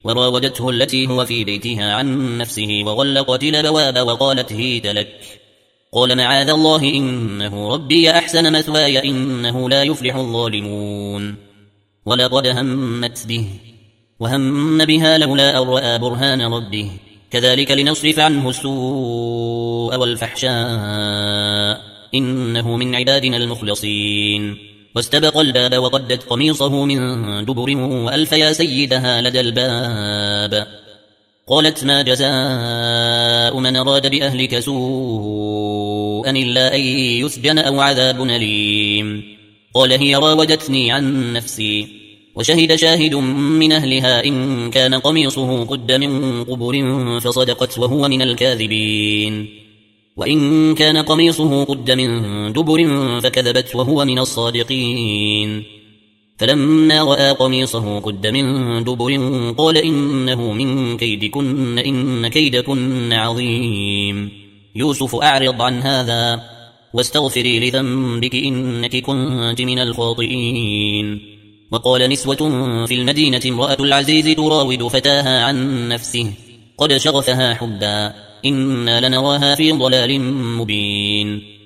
وراودته التي هو في بيتها عن نفسه وغلقت الأبواب وقالت هيت لك. قال معاذ الله إنه ربي أحسن مثواي إنه لا يفلح الظالمون. ولقد همت به وهم بها لولا أن رأى برهان ربه كذلك لنصرف عنه السوء والفحشاء إنه من عبادنا المخلصين. واستبق الباب وقدت قميصه من دبر وألف يا سيدها لدى الباب. قالت ما جزاء من أراد بأهلك سوءا إلا أن يسجن أو عذاب أليم. قال هي راودتني عن نفسي وشهد شاهد من أهلها إن كان قميصه قد من قبر فصدقت وهو من الكاذبين وإن كان قميصه قد من دبر فكذبت وهو من الصادقين. فلما رأى قميصه قد من دبر قال إنه من كيدكن إن كيدكن عظيم. يوسف أعرض عن هذا واستغفري لذنبك إنك كنت من الخاطئين. وقال نسوة في المدينة امرأة العزيز تراود فتاها عن نفسه قد شغفها حبا إنا لنراها في ضلال مبين.